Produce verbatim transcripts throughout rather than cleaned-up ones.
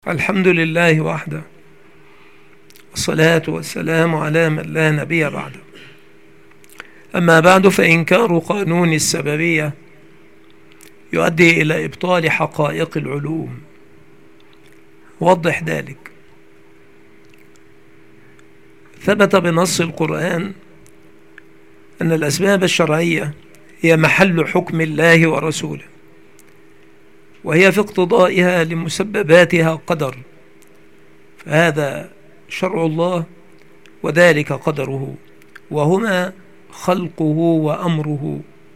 الحمد لله وحده، والصلاة والسلام على من لا نبي بعده. أما بعد، فإنكار قانون السببية يؤدي إلى إبطال حقائق العلوم. وضح ذلك. ثبت بنص القرآن أن الأسباب الشرعية هي محل حكم الله ورسوله، وهي في اقتضائها لمسبباتها قدر، فهذا شرع الله وذلك قدره، وهما خلقه وأمره،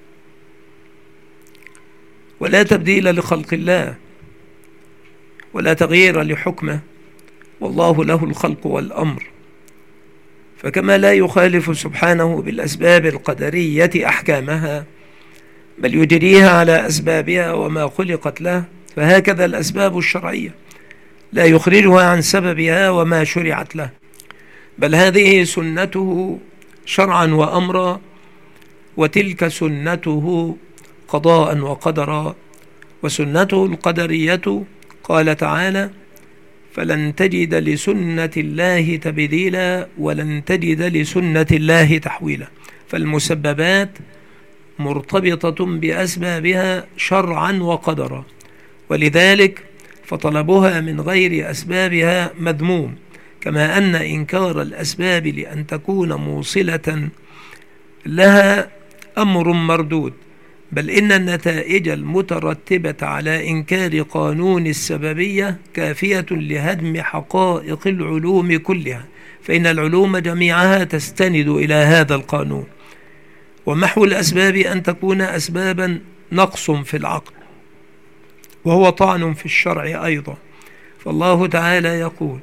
ولا تبديل لخلق الله ولا تغيير لحكمه، والله له الخلق والأمر. فكما لا يخالف سبحانه بالأسباب القدرية أحكامها، بل يجريها على أسبابها وما خلقت له، فهكذا الأسباب الشرعية لا يخرجها عن سببها وما شرعت له، بل هذه سنته شرعا وأمرا، وتلك سنته قضاء وقدرا. وسنته القدرية قال تعالى: فلن تجد لسنة الله تبديلا ولن تجد لسنة الله تحويلا. فالمسببات مرتبطة بأسبابها شرعا وقدرا، ولذلك فطلبها من غير أسبابها مذموم، كما أن إنكار الأسباب لأن تكون موصلة لها أمر مردود، بل إن النتائج المترتبة على إنكار قانون السببية كافية لهدم حقائق العلوم كلها، فإن العلوم جميعها تستند إلى هذا القانون. ومحو الأسباب أن تكون أسبابا نقص في العقل، وهو طعن في الشرع أيضا. فالله تعالى يقول: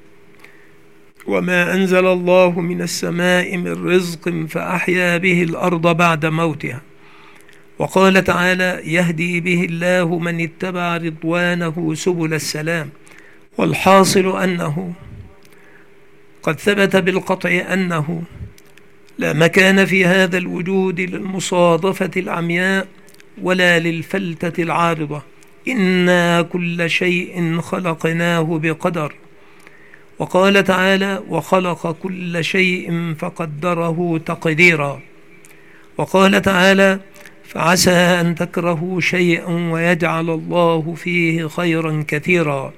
وما أنزل الله من السماء من رزق فأحيا به الأرض بعد موتها. وقال تعالى: يهدي به الله من اتبع رضوانه سبل السلام. والحاصل أنه قد ثبت بالقطع أنه لا مكان في هذا الوجود للمصادفة العمياء ولا للفلتة العارضة. إنا كل شيء خلقناه بقدر. وقال تعالى: وخلق كل شيء فقدره تقديرا. وقال تعالى: فعسى أن تكرهوا شيئا ويجعل الله فيه خيرا كثيرا.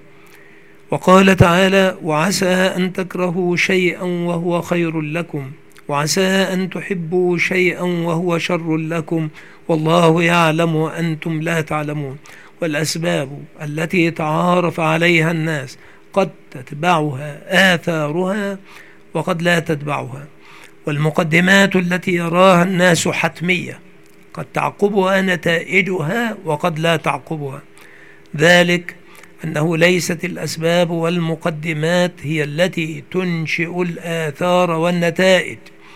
وقال تعالى: وعسى أن تكرهوا شيئا وهو خير لكم، وعسى أن تحبوا شيئا وهو شر لكم، والله يعلم وأنتم لا تعلمون. والأسباب التي تعارف عليها الناس قد تتبعها آثارها وقد لا تتبعها، والمقدمات التي يراها الناس حتمية قد تعقبها نتائجها وقد لا تعقبها. ذلك أنه ليست الأسباب والمقدمات هي التي تنشئ الآثار والنتائج،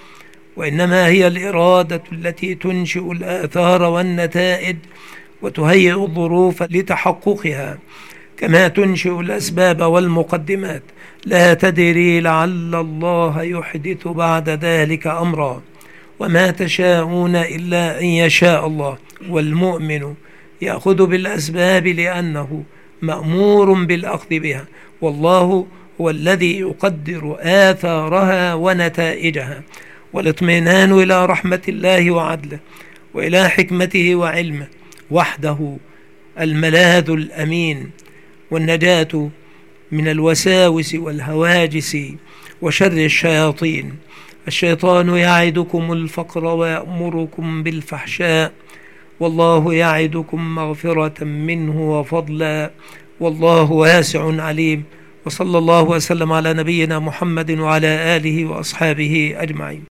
وإنما هي الإرادة التي تنشئ الآثار والنتائج وتهيئ الظروف لتحققها، كما تنشئ الأسباب والمقدمات. لا تدري لعل الله يحدث بعد ذلك أمرا، وما تشاءون إلا أن يشاء الله. والمؤمن يأخذ بالأسباب لأنه مأمور بالأخذ بها، والله هو الذي يقدر آثارها ونتائجها. والاطمئنان إلى رحمة الله وعدله وإلى حكمته وعلمه وحده الملاذ الأمين، والنجاة من الوساوس والهواجس وشر الشياطين. الشيطان يعدكم الفقر ويأمركم بالفحشاء، والله يعدكم مغفرة منه وفضلا، والله واسع عليم. وصلى الله وسلم على نبينا محمد وعلى آله وأصحابه أجمعين.